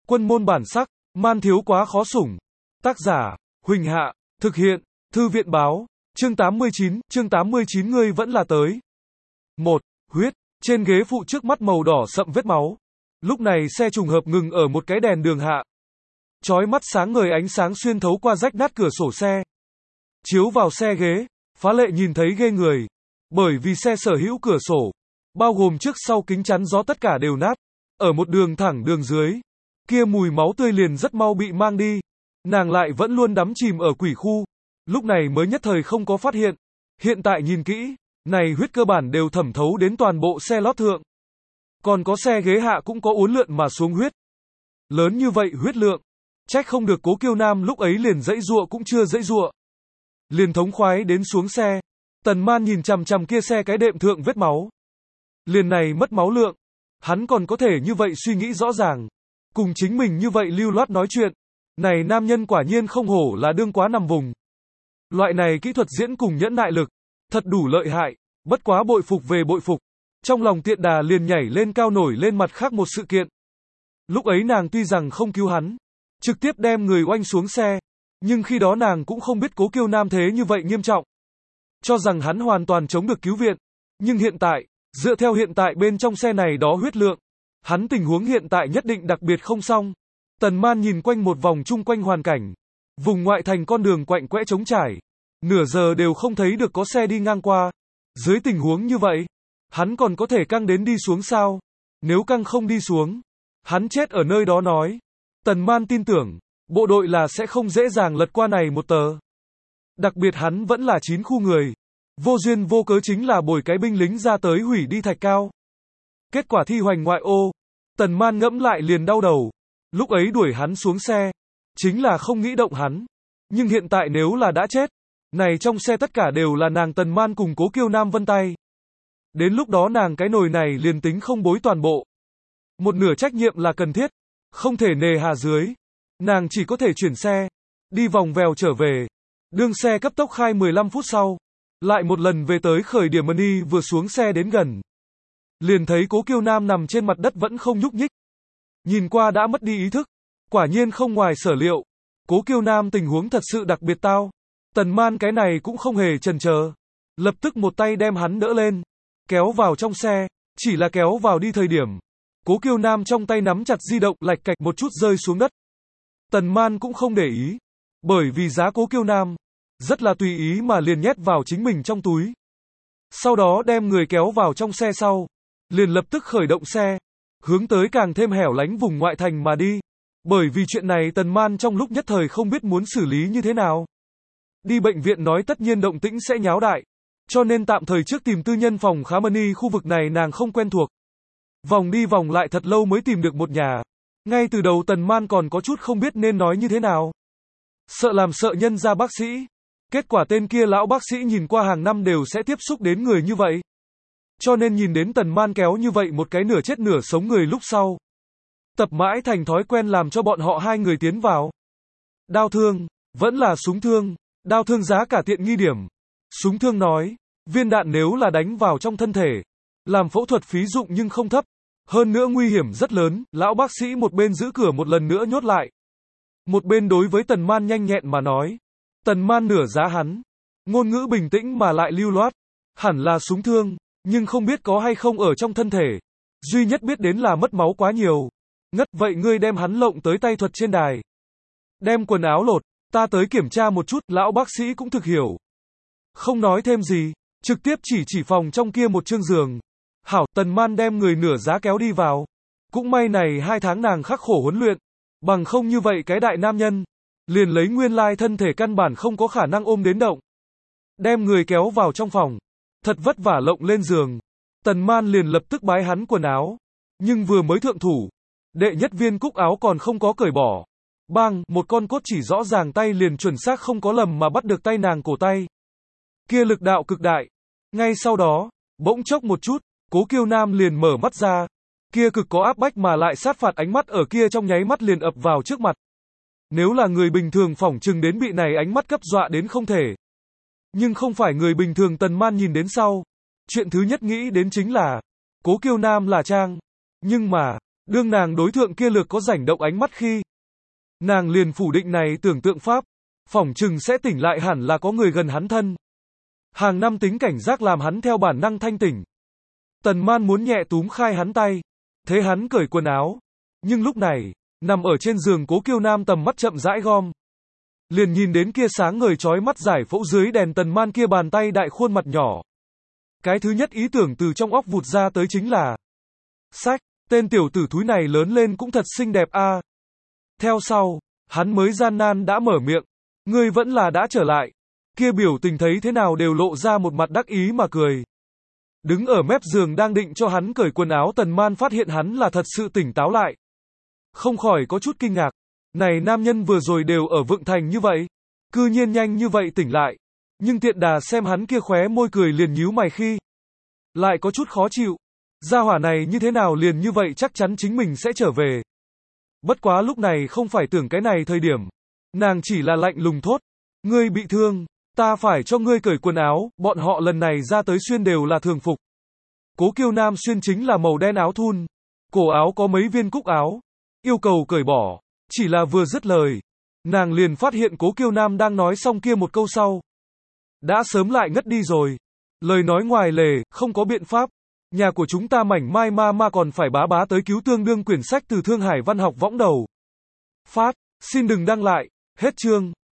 Quân môn bản sắc, man thiếu quá khó sủng. Tác giả, Huỳnh Hạ, thực hiện, Thư viện báo, chương 89 ngươi vẫn là tới. 1. Huyết, trên ghế phụ trước mắt màu đỏ sậm vết máu. Lúc này xe trùng hợp ngừng ở một cái đèn đường hạ. Chói mắt sáng ngời ánh sáng xuyên thấu qua rách nát cửa sổ xe. Chiếu vào xe ghế, phá lệ nhìn thấy ghê người. Bởi vì xe sở hữu cửa sổ, bao gồm trước sau kính chắn gió tất cả đều nát. Ở một đường thẳng đường dưới, kia mùi máu tươi liền rất mau bị mang đi. Nàng lại vẫn luôn đắm chìm ở quỷ khu. Lúc này mới nhất thời không có phát hiện. Hiện tại nhìn kỹ, này huyết cơ bản đều thẩm thấu đến toàn bộ xe lót thượng. Còn có xe ghế hạ cũng có uốn lượn mà xuống huyết. Lớn như vậy huyết lượng, trách không được Cố Kiêu Nam lúc ấy liền dãy giụa cũng chưa dãy giụa. Liền thống khoái đến xuống xe. Tần Man nhìn chằm chằm kia xe cái đệm thượng vết máu. Liền này mất máu lượng, hắn còn có thể như vậy suy nghĩ rõ ràng. Cùng chính mình như vậy lưu loát nói chuyện. Này nam nhân quả nhiên không hổ là đương quá nằm vùng. Loại này kỹ thuật diễn cùng nhẫn nại lực, thật đủ lợi hại, bất quá bội phục về bội phục. Trong lòng Tiện Đà liền nhảy lên cao nổi lên mặt khác một sự kiện. Lúc ấy nàng tuy rằng không cứu hắn, trực tiếp đem người oanh xuống xe, nhưng khi đó nàng cũng không biết Cố Kiêu Nam thế như vậy nghiêm trọng. Cho rằng hắn hoàn toàn chống được cứu viện. Nhưng hiện tại, dựa theo hiện tại bên trong xe này đó huyết lượng, hắn tình huống hiện tại nhất định đặc biệt không xong. Tần Man nhìn quanh một vòng chung quanh hoàn cảnh. Vùng ngoại thành con đường quạnh quẽ trống trải. Nửa giờ đều không thấy được có xe đi ngang qua. Dưới tình huống như vậy, hắn còn có thể căng đến đi xuống sao? Nếu căng không đi xuống, hắn chết ở nơi đó nói. Tần Man tin tưởng, bộ đội là sẽ không dễ dàng lật qua này một tờ. Đặc biệt hắn vẫn là 9 khu người. Vô duyên vô cớ chính là bồi cái binh lính ra tới hủy đi Thạch Cao. Kết quả thi hoành ngoại ô. Tần Man ngẫm lại liền đau đầu. Lúc ấy đuổi hắn xuống xe, chính là không nghĩ động hắn. Nhưng hiện tại nếu là đã chết, này trong xe tất cả đều là nàng Tần Man cùng Cố Kiêu Nam vân tay. Đến lúc đó nàng cái nồi này liền tính không bối toàn bộ. Một nửa trách nhiệm là cần thiết, không thể nề hà dưới. Nàng chỉ có thể chuyển xe, đi vòng vèo trở về. Đương xe cấp tốc khai 15 phút sau, lại một lần về tới khởi điểm Mani vừa xuống xe đến gần. Liền thấy Cố Kiêu Nam nằm trên mặt đất vẫn không nhúc nhích. Nhìn qua đã mất đi ý thức. Quả nhiên không ngoài sở liệu. Cố Kiêu Nam tình huống thật sự đặc biệt tao. Tần Man cái này cũng không hề chần chờ. Lập tức một tay đem hắn đỡ lên. Kéo vào trong xe. Chỉ là kéo vào đi thời điểm. Cố Kiêu Nam trong tay nắm chặt di động lạch cạch một chút rơi xuống đất. Tần Man cũng không để ý. Bởi vì giá Cố Kiêu Nam rất là tùy ý mà liền nhét vào chính mình trong túi. Sau đó đem người kéo vào trong xe sau. Liền lập tức khởi động xe. Hướng tới càng thêm hẻo lánh vùng ngoại thành mà đi. Bởi vì chuyện này Tần Man trong lúc nhất thời không biết muốn xử lý như thế nào. Đi bệnh viện nói tất nhiên động tĩnh sẽ nháo đại. Cho nên tạm thời trước tìm tư nhân phòng khám Mani khu vực này nàng không quen thuộc. Vòng đi vòng lại thật lâu mới tìm được một nhà. Ngay từ đầu Tần Man còn có chút không biết nên nói như thế nào. Sợ làm sợ nhân ra bác sĩ. Kết quả tên kia lão bác sĩ nhìn qua hàng năm đều sẽ tiếp xúc đến người như vậy. Cho nên nhìn đến Tần Man kéo như vậy một cái nửa chết nửa sống người lúc sau. Tập mãi thành thói quen làm cho bọn họ hai người tiến vào. Đao thương, vẫn là súng thương, đao thương giá cả tiện nghi điểm. Súng thương nói, viên đạn nếu là đánh vào trong thân thể, làm phẫu thuật phí dụng nhưng không thấp. Hơn nữa nguy hiểm rất lớn, lão bác sĩ một bên giữ cửa một lần nữa nhốt lại. Một bên đối với Tần Man nhanh nhẹn mà nói. Tần Man nửa giá hắn. Ngôn ngữ bình tĩnh mà lại lưu loát. Hẳn là súng thương, nhưng không biết có hay không ở trong thân thể. Duy nhất biết đến là mất máu quá nhiều. Ngất vậy ngươi đem hắn lộng tới tay thuật trên đài. Đem quần áo lột, ta tới kiểm tra một chút, lão bác sĩ cũng thực hiểu. Không nói thêm gì, trực tiếp chỉ phòng trong kia một chương giường. Hảo, Tần Man đem người nửa giá kéo đi vào. Cũng may này 2 tháng nàng khắc khổ huấn luyện. Bằng không như vậy cái đại nam nhân. Liền lấy nguyên lai thân thể căn bản không có khả năng ôm đến động. Đem người kéo vào trong phòng. Thật vất vả lộng lên giường. Tần Man liền lập tức bái hắn quần áo. Nhưng vừa mới thượng thủ. Đệ nhất viên cúc áo còn không có cởi bỏ. Bang, một con cốt chỉ rõ ràng tay liền chuẩn xác không có lầm mà bắt được tay nàng cổ tay. Kia lực đạo cực đại. Ngay sau đó, bỗng chốc một chút, Cố Kiêu Nam liền mở mắt ra. Kia cực có áp bách mà lại sát phạt ánh mắt ở kia trong nháy mắt liền ập vào trước mặt. Nếu là người bình thường phỏng chừng đến bị này ánh mắt cấp dọa đến không thể. Nhưng không phải người bình thường Tần Man nhìn đến sau. Chuyện thứ nhất nghĩ đến chính là, Cố Kiêu Nam là trang. Nhưng mà, Đương nàng đối tượng kia lược có rảnh động ánh mắt khi, nàng liền phủ định này tưởng tượng pháp, phỏng chừng sẽ tỉnh lại hẳn là có người gần hắn thân. Hàng năm tính cảnh giác làm hắn theo bản năng thanh tỉnh. Tần Man muốn nhẹ túm khai hắn tay, thế hắn cởi quần áo, nhưng lúc này, nằm ở trên giường Cố Kiêu Nam tầm mắt chậm rãi gom, liền nhìn đến kia sáng ngời chói mắt giải phẫu dưới đèn Tần Man kia bàn tay đại khuôn mặt nhỏ. Cái thứ nhất ý tưởng từ trong óc vụt ra tới chính là, sách, tên tiểu tử thúi này lớn lên cũng thật xinh đẹp a. Theo sau, hắn mới gian nan đã mở miệng, ngươi vẫn là đã trở lại. Kia biểu tình thấy thế nào đều lộ ra một mặt đắc ý mà cười. Đứng ở mép giường đang định cho hắn cởi quần áo Tần Man phát hiện hắn là thật sự tỉnh táo lại. Không khỏi có chút kinh ngạc. Này nam nhân vừa rồi đều ở vượng thành như vậy, cư nhiên nhanh như vậy tỉnh lại. Nhưng tiện đà xem hắn kia khóe môi cười liền nhíu mày khi, lại có chút khó chịu. Gia hỏa này như thế nào liền như vậy chắc chắn chính mình sẽ trở về. Bất quá lúc này không phải tưởng cái này thời điểm. Nàng chỉ là lạnh lùng thốt. Ngươi bị thương, ta phải cho ngươi cởi quần áo, bọn họ lần này ra tới xuyên đều là thường phục. Cố Kiêu Nam xuyên chính là màu đen áo thun. Cổ áo có mấy viên cúc áo. Yêu cầu cởi bỏ. Chỉ là vừa dứt lời. Nàng liền phát hiện Cố Kiêu Nam đang nói xong kia một câu sau. Đã sớm lại ngất đi rồi. Lời nói ngoài lề, không có biện pháp. Nhà của chúng ta mảnh mai ma còn phải bá bá tới cứu tương đương quyển sách từ Thương Hải văn học võng đầu. Phát, xin đừng đăng lại, hết chương.